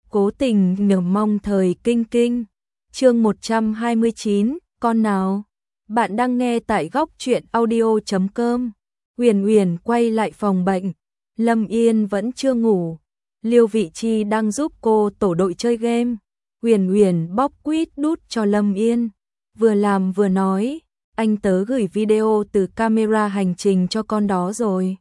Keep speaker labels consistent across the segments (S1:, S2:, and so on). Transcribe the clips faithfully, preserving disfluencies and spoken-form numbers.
S1: Cố tình nhờ mong thời kinh kinh. Chương một trăm hai mươi chín, con nào? Bạn đang nghe tại góc truyện audio chấm com. Uyển Uyển quay lại phòng bệnh. Lâm Yên vẫn chưa ngủ. Liêu Vị Chi đang giúp cô tổ đội chơi game. Uyển Uyển bóc quýt đút cho Lâm Yên, vừa làm vừa nói, anh tớ gửi video từ camera hành trình cho con đó rồi.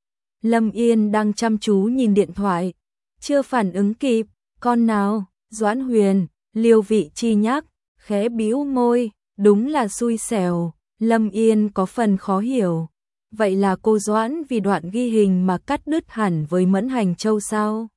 S1: Lâm Yên đang chăm chú nhìn điện thoại, chưa phản ứng kịp. Con nào? Doãn Huyền, Liêu Vị Chi nhắc, khẽ bĩu môi, đúng là xui xẻo. Lâm Yên có phần khó hiểu. Vậy là cô Doãn vì đoạn ghi hình mà cắt đứt hẳn với Mẫn Hành Châu sao?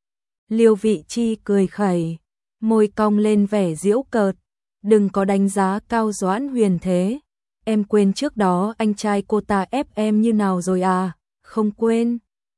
S1: Liêu Vị Chi cười khẩy, môi cong lên vẻ giễu cợt. Đừng có đánh giá cao Doãn Huyền thế. Em quên trước đó anh trai cô ta ép em như nào rồi à? Không quên.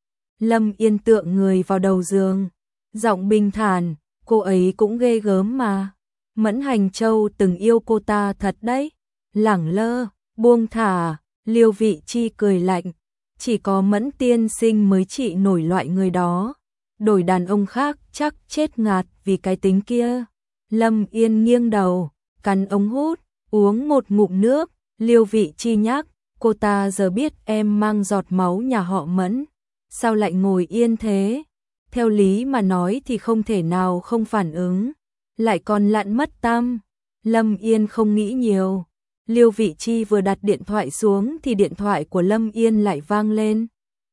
S1: Lâm Yên tựa người vào đầu giường, giọng bình thản, cô ấy cũng ghê gớm mà. Mẫn Hành Châu từng yêu cô ta thật đấy. Lẳng lơ, buông thả. Liêu Vị Chi cười lạnh, chỉ có Mẫn tiên sinh mới trị nổi loại người đó. Đổi đàn ông khác chắc chết ngạt vì cái tính kia. Lâm Yên nghiêng đầu, cắn ống hút, uống một ngụm nước. Liêu Vị Chi nhắc, cô ta giờ biết em mang giọt máu nhà họ Mẫn, sao lại ngồi yên thế? Theo lý mà nói thì không thể nào không phản ứng, lại còn lặn mất tăm. Lâm Yên không nghĩ nhiều. Liêu Vị Chi vừa đặt điện thoại xuống thì điện thoại của Lâm Yên lại vang lên.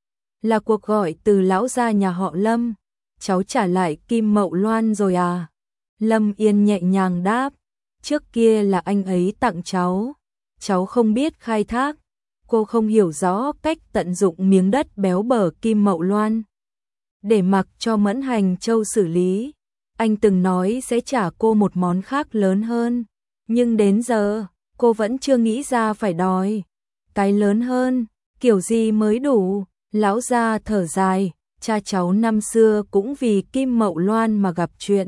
S1: Là cuộc gọi từ lão gia nhà họ Lâm. Cháu trả lại Kim Mậu Loan rồi à? Lâm Yên nhẹ nhàng đáp, trước kia là anh ấy tặng cháu, cháu không biết khai thác. Cô không hiểu rõ cách tận dụng miếng đất béo bở Kim Mậu Loan, để mặc cho Mẫn Hành Châu xử lý. Anh từng nói sẽ trả cô một món khác lớn hơn, nhưng đến giờ cô vẫn chưa nghĩ ra phải đòi cái lớn hơn, kiểu gì mới đủ. Lão gia thở dài, cha cháu năm xưa cũng vì Kim Mậu Loan mà gặp chuyện.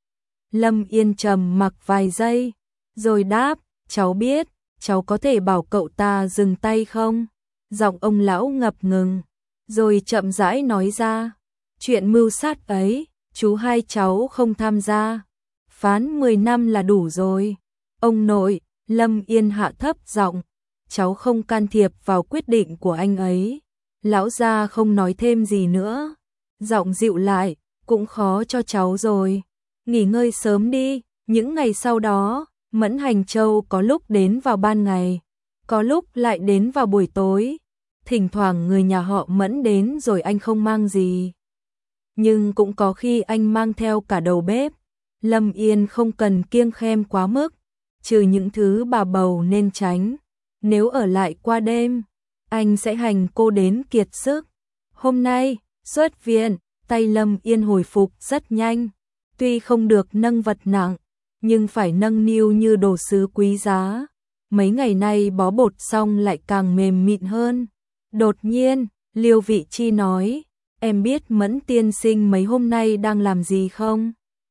S1: Lâm Yên trầm mặc vài giây, rồi đáp, cháu biết, cháu có thể bảo cậu ta dừng tay không? Giọng ông lão ngập ngừng, rồi chậm rãi nói ra, chuyện mưu sát ấy, chú hai cháu không tham gia, phán mười năm là đủ rồi. Ông nội, Lâm Yên hạ thấp giọng, cháu không can thiệp vào quyết định của anh ấy. Lão gia không nói thêm gì nữa, giọng dịu lại, cũng khó cho cháu rồi, nghỉ ngơi sớm đi. Những ngày sau đó, Mẫn Hành Châu có lúc đến vào ban ngày, có lúc lại đến vào buổi tối. Thỉnh thoảng người nhà họ Mẫn đến rồi anh không mang gì, nhưng cũng có khi anh mang theo cả đầu bếp. Lâm Yên không cần kiêng khem quá mức, trừ những thứ bà bầu nên tránh. Nếu ở lại qua đêm, anh sẽ hành cô đến kiệt sức. Hôm nay, xuất viện, tay Lâm Yên hồi phục rất nhanh. Tuy không được nâng vật nặng, nhưng phải nâng niu như đồ sứ quý giá. Mấy ngày nay bó bột xong lại càng mềm mịn hơn. Đột nhiên, Liêu Vị Chi nói, em biết Mẫn tiên sinh mấy hôm nay đang làm gì không?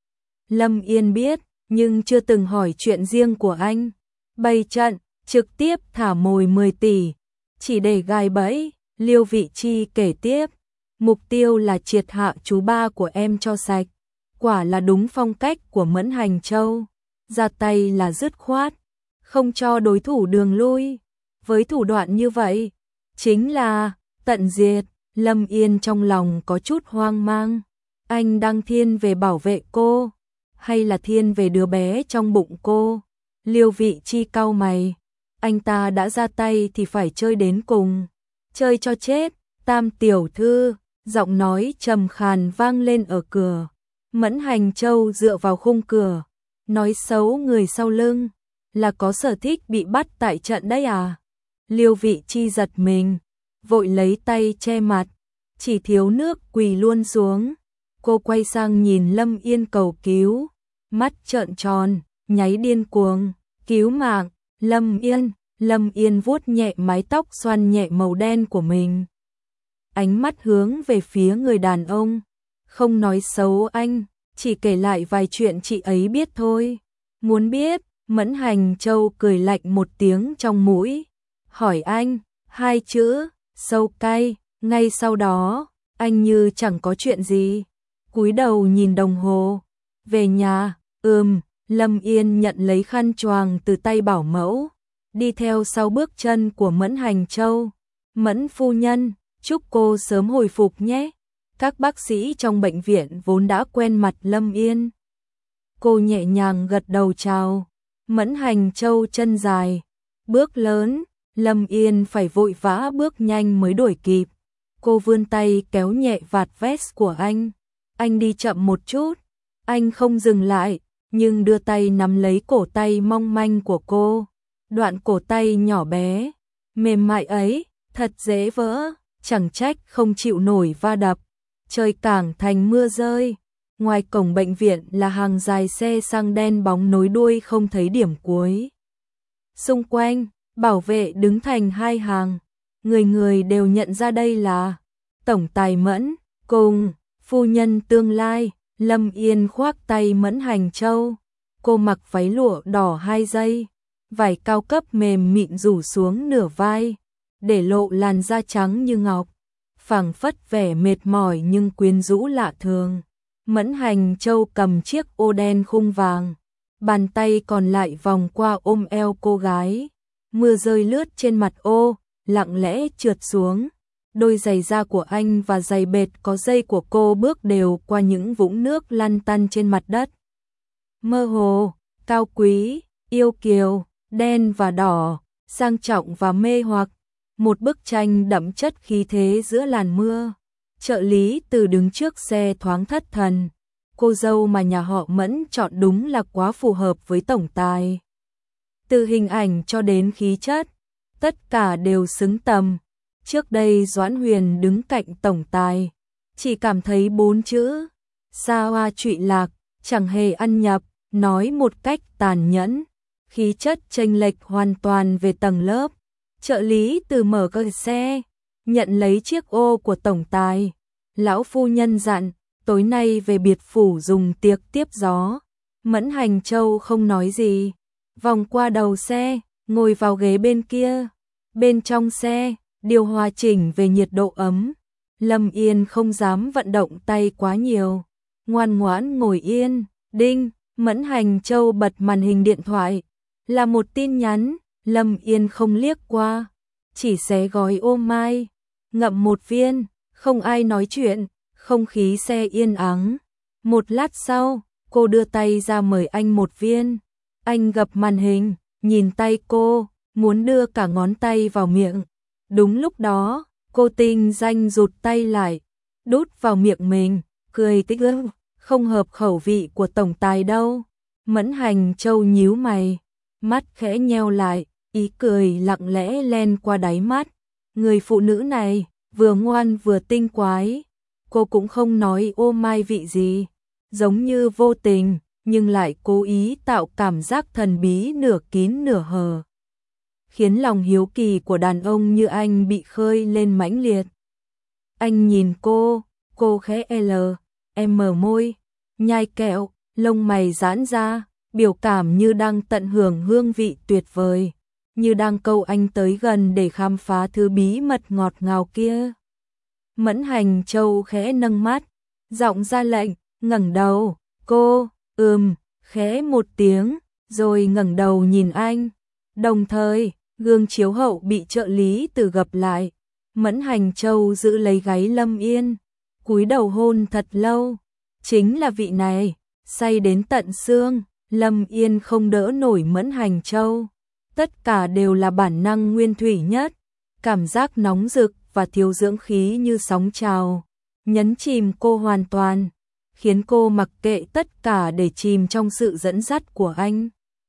S1: Lâm Yên biết, nhưng chưa từng hỏi chuyện riêng của anh. Bày trận, trực tiếp thả mồi mười tỷ, chỉ để gài bẫy. Liêu Vị Chi kể tiếp, mục tiêu là triệt hạ chú ba của em cho sạch. Quả là đúng phong cách của Mẫn Hành Châu, ra tay là dứt khoát, không cho đối thủ đường lui. Với thủ đoạn như vậy, chính là tận diệt. Lâm Yên trong lòng có chút hoang mang, anh đang thiên về bảo vệ cô, hay là thiên về đứa bé trong bụng cô? Liêu Vị Chi cau mày, anh ta đã ra tay thì phải chơi đến cùng, chơi cho chết. Tam tiểu thư, giọng nói trầm khàn vang lên ở cửa. Mẫn Hành Châu dựa vào khung cửa, nói xấu người sau lưng, là có sở thích bị bắt tại trận đấy à? Liêu Vị Chi giật mình, vội lấy tay che mặt, chỉ thiếu nước quỳ luôn xuống. Cô quay sang nhìn Lâm Yên cầu cứu, mắt trợn tròn, nháy điên cuồng, cứu mạng. Lâm Yên, Lâm Yên vuốt nhẹ mái tóc xoăn nhẹ màu đen của mình, ánh mắt hướng về phía người đàn ông, không nói xấu anh, chỉ kể lại vài chuyện chị ấy biết thôi. Muốn biết? Mẫn Hành Châu cười lạnh một tiếng trong mũi, hỏi anh, hai chữ, sâu cay. Ngay sau đó, anh như chẳng có chuyện gì, cúi đầu nhìn đồng hồ. Về nhà, ừm, Lâm Yên nhận lấy khăn choàng từ tay bảo mẫu, đi theo sau bước chân của Mẫn Hành Châu. Mẫn phu nhân, chúc cô sớm hồi phục nhé. Các bác sĩ trong bệnh viện vốn đã quen mặt Lâm Yên. Cô nhẹ nhàng gật đầu chào. Mẫn Hành Châu chân dài, bước lớn, Lâm Yên phải vội vã bước nhanh mới đuổi kịp. Cô vươn tay kéo nhẹ vạt vest của anh. Anh đi chậm một chút. Anh không dừng lại, nhưng đưa tay nắm lấy cổ tay mong manh của cô. Đoạn cổ tay nhỏ bé, mềm mại ấy, thật dễ vỡ, chẳng trách không chịu nổi va đập. Trời cảng thành mưa rơi. Ngoài cổng bệnh viện là hàng dài xe xăng đen bóng nối đuôi không thấy điểm cuối. Xung quanh, bảo vệ đứng thành hai hàng. Người người đều nhận ra đây là Tổng Tài Mẫn cùng phu nhân tương lai. Lâm Yên khoác tay Mẫn Hành Châu. Cô mặc váy lụa đỏ hai dây, vải cao cấp mềm mịn rủ xuống nửa vai, để lộ làn da trắng như ngọc, phảng phất vẻ mệt mỏi nhưng quyến rũ lạ thường. Mẫn Hành Châu cầm chiếc ô đen khung vàng, bàn tay còn lại vòng qua ôm eo cô gái. Mưa rơi lướt trên mặt ô, lặng lẽ trượt xuống. Đôi giày da của anh và giày bệt có dây của cô bước đều qua những vũng nước lăn tăn trên mặt đất. Mơ hồ, cao quý, yêu kiều, đen và đỏ, sang trọng và mê hoặc. Một bức tranh đậm chất khí thế giữa làn mưa. Trợ lý Từ đứng trước xe thoáng thất thần. Cô dâu mà nhà họ Mẫn chọn đúng là quá phù hợp với tổng tài. Từ hình ảnh cho đến khí chất, tất cả đều xứng tầm. Trước đây Doãn Huyền đứng cạnh tổng tài, chỉ cảm thấy bốn chữ xa hoa trụy lạc, chẳng hề ăn nhập, nói một cách tàn nhẫn. Khí chất chênh lệch hoàn toàn về tầng lớp. Trợ lý Từ mở cửa xe, nhận lấy chiếc ô của tổng tài. Lão phu nhân dặn, tối nay về biệt phủ dùng tiệc tiếp gió. Mẫn Hành Châu không nói gì, vòng qua đầu xe, ngồi vào ghế bên kia. Bên trong xe, điều hòa chỉnh về nhiệt độ ấm. Lâm Yên không dám vận động tay quá nhiều, ngoan ngoãn ngồi yên. Đinh, Mẫn Hành Châu bật màn hình điện thoại, là một tin nhắn. Lâm Yên không liếc qua, chỉ xé gói ô mai, ngậm một viên. Không ai nói chuyện, không khí xe yên ắng. Một lát sau, cô đưa tay ra mời anh một viên. Anh gập màn hình, nhìn tay cô, muốn đưa cả ngón tay vào miệng. Đúng lúc đó, cô tinh danh rụt tay lại, đút vào miệng mình, cười tích ức, không hợp khẩu vị của tổng tài đâu. Mẫn Hành Châu nhíu mày, mắt khẽ nheo lại, ý cười lặng lẽ len qua đáy mắt. Người phụ nữ này, vừa ngoan vừa tinh quái. Cô cũng không nói ô mai vị gì, giống như vô tình, nhưng lại cố ý tạo cảm giác thần bí nửa kín nửa hờ, khiến lòng hiếu kỳ của đàn ông như anh bị khơi lên mãnh liệt. Anh nhìn cô, cô khẽ L, em mở môi, nhai kẹo, lông mày giãn ra, biểu cảm như đang tận hưởng hương vị tuyệt vời, như đang câu anh tới gần để khám phá thứ bí mật ngọt ngào kia. Mẫn Hành Châu khẽ nâng mắt, giọng ra lệnh, ngẩng đầu. Cô, ừm, khẽ một tiếng, rồi ngẩng đầu nhìn anh. Đồng thời, gương chiếu hậu bị trợ lý Từ gập lại. Mẫn Hành Châu giữ lấy gáy Lâm Yên, cúi đầu hôn thật lâu. Chính là vị này, say đến tận xương. Lâm Yên không đỡ nổi Mẫn Hành Châu. Tất cả đều là bản năng nguyên thủy nhất, cảm giác nóng rực và thiếu dưỡng khí như sóng trào, nhấn chìm cô hoàn toàn, khiến cô mặc kệ tất cả để chìm trong sự dẫn dắt của anh.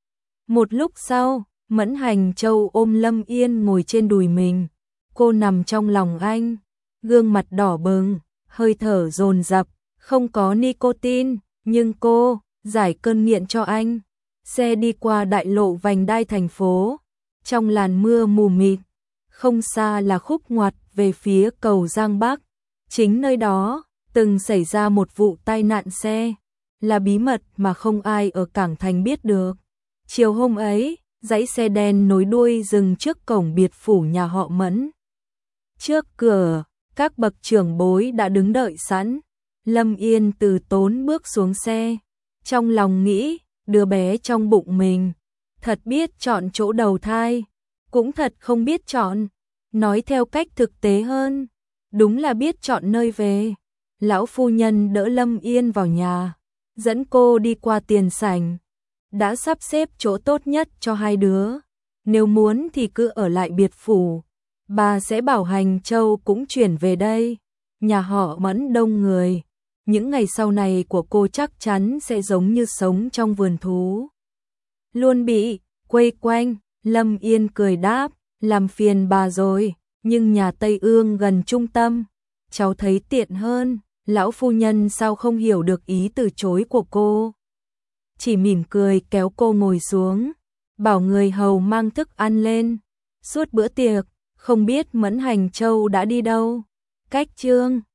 S1: Một lúc sau, Mẫn Hành Châu ôm Lâm Yên ngồi trên đùi mình, cô nằm trong lòng anh, gương mặt đỏ bừng, hơi thở dồn dập, không có nicotine, nhưng cô giải cơn nghiện cho anh. Xe đi qua đại lộ vành đai thành phố, trong làn mưa mù mịt, không xa là khúc ngoặt về phía cầu Giang Bắc. Chính nơi đó, từng xảy ra một vụ tai nạn xe, là bí mật mà không ai ở Cảng Thành biết được. Chiều hôm ấy, dãy xe đen nối đuôi dừng trước cổng biệt phủ nhà họ Mẫn. Trước cửa, các bậc trưởng bối đã đứng đợi sẵn. Lâm Yên từ tốn bước xuống xe, trong lòng nghĩ, đứa bé trong bụng mình, thật biết chọn chỗ đầu thai, cũng thật không biết chọn, nói theo cách thực tế hơn, đúng là biết chọn nơi về. Lão phu nhân đỡ Lâm Yên vào nhà, dẫn cô đi qua tiền sảnh, đã sắp xếp chỗ tốt nhất cho hai đứa, nếu muốn thì cứ ở lại biệt phủ, bà sẽ bảo Hành Châu cũng chuyển về đây, nhà họ Mẫn đông người. Những ngày sau này của cô chắc chắn sẽ giống như sống trong vườn thú. Luôn bị quây quanh, Lâm Yên cười đáp, làm phiền bà rồi, nhưng nhà Tây Ương gần trung tâm, cháu thấy tiện hơn. Lão phu nhân sao không hiểu được ý từ chối của cô. Chỉ mỉm cười kéo cô ngồi xuống, bảo người hầu mang thức ăn lên. Suốt bữa tiệc, không biết Mẫn Hành Châu đã đi đâu. Cách Trương